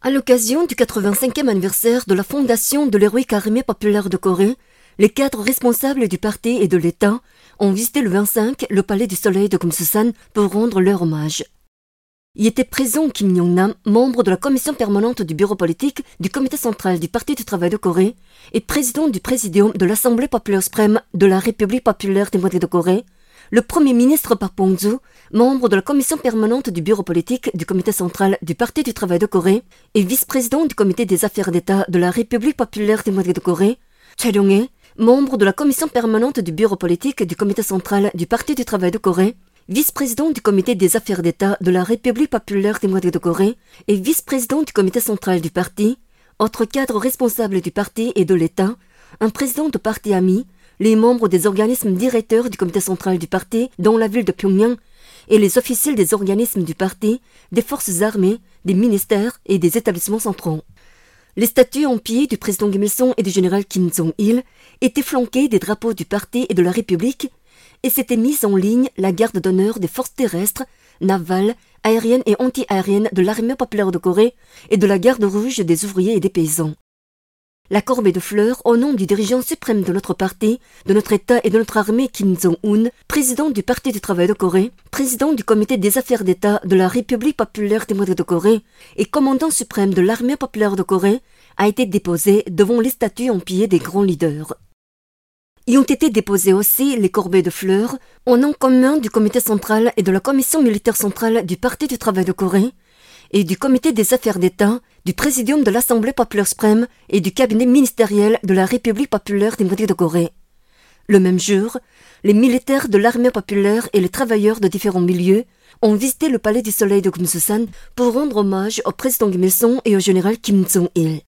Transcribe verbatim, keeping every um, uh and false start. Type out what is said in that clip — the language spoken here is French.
À l'occasion du quatre-vingt-cinquième anniversaire de la fondation de l'héroïque armée populaire de Corée, les cadres responsables du parti et de l'État ont visité le vingt-cinq le palais du Soleil de Kumsusan pour rendre leur hommage. Y était présent Kim Yong-nam, membre de la commission permanente du bureau politique du comité central du Parti du travail de Corée et président du présidium de l'Assemblée populaire suprême de la République populaire démocratique de Corée, le premier ministre Park Bong-joo, membre de la commission permanente du bureau politique du comité central du Parti du travail de Corée et vice-président du comité des affaires d'État de la République populaire démocratique de Corée, Choi Ryong-hae, membre de la commission permanente du bureau politique du comité central du Parti du travail de Corée, vice-président du comité des affaires d'État de la République populaire démocratique de Corée et vice-président du comité central du parti, autres cadres responsables du parti et de l'État, un président de parti ami, les membres des organismes directeurs du comité central du parti dans la ville de Pyongyang et les officiels des organismes du parti, des forces armées, des ministères et des établissements centraux. Les statues en pied du président Kim Il-sung et du général Kim Jong-il étaient flanquées des drapeaux du parti et de la République et s'était mise en ligne la garde d'honneur des forces terrestres, navales, aériennes et anti-aériennes de l'armée populaire de Corée et de la garde rouge des ouvriers et des paysans. La corbeille de fleurs au nom du dirigeant suprême de notre parti, de notre État et de notre armée Kim Jong-un, président du Parti du travail de Corée, président du comité des affaires d'État de la République populaire démocratique de Corée et commandant suprême de l'armée populaire de Corée, a été déposée devant les statues en pied des grands leaders. Y ont été déposées aussi les corbeilles de fleurs au nom commun du comité central et de la commission militaire centrale du Parti du travail de Corée et du comité des affaires d'État, du présidium de l'Assemblée populaire suprême et du cabinet ministériel de la République populaire démocratique de Corée. Le même jour, les militaires de l'armée populaire et les travailleurs de différents milieux ont visité le palais du Soleil de Kumsusan pour rendre hommage au président Kim Il-sung et au général Kim Jong-il.